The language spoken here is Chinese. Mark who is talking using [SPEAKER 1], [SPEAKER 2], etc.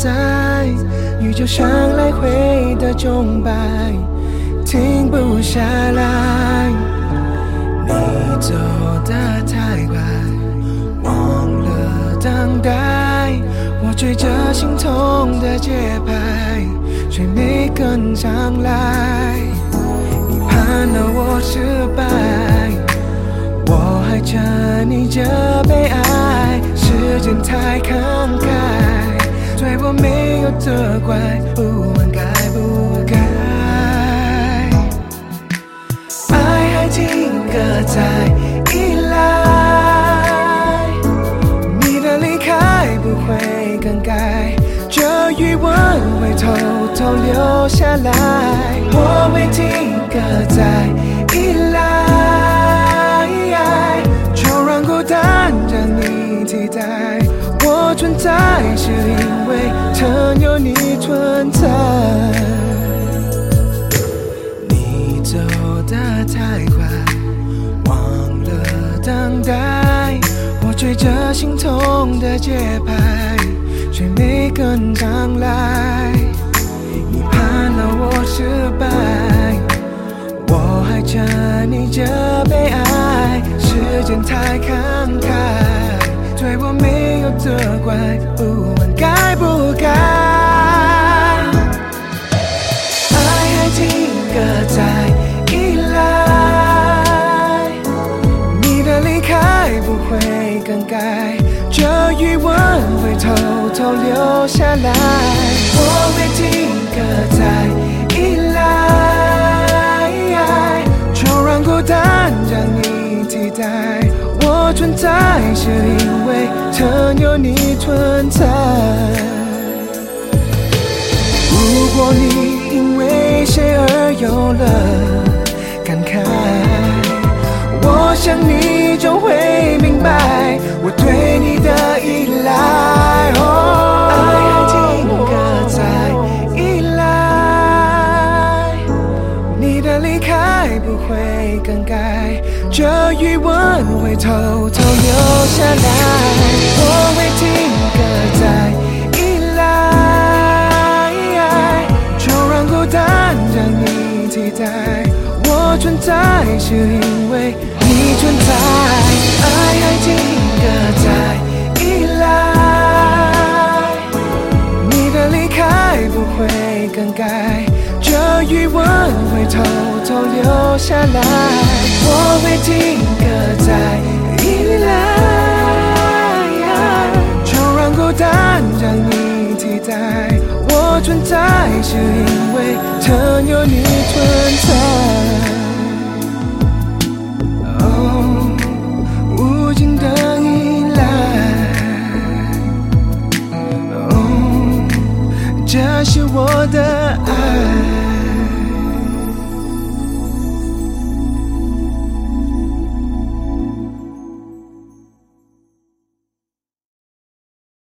[SPEAKER 1] 在，宇宙像来回的钟摆，停不下来。你走得太快，忘了等待，我追着心痛的节拍，却没跟上来。你盼了我失败，我还沉溺着被爱，时间太慷慨，对我没有责怪，不问该不该。爱还停格在依赖，你的离开不会更改，这余温会偷偷留下来。我会停格在依赖，就让孤单将你替代。我存在是因为曾有你存在。你走得太快，忘了等待，我追着心痛的节拍，却没跟上来。你盼了我失败，我还沉溺着被爱，时间太慷慨，对我没有责怪，不问该不该。爱还停格在依赖，你的离开不会更改，这余温会偷偷留下来。我会停格在依赖，就让孤单将你替代。我存在是因为曾有你存在。如果你因为谁而有了感慨，我想你就会明白我对你的依赖。爱还停格在依赖，你的离开不会更改，这余温会偷偷留下来。我会停格在依赖，就让孤单将你替代。我存在是因为你存在。爱还停格在依赖，你的离开不会更改，这余温会偷偷留下来。我会停格在依赖，就让孤单将你替代。我存在是因为曾有你存在。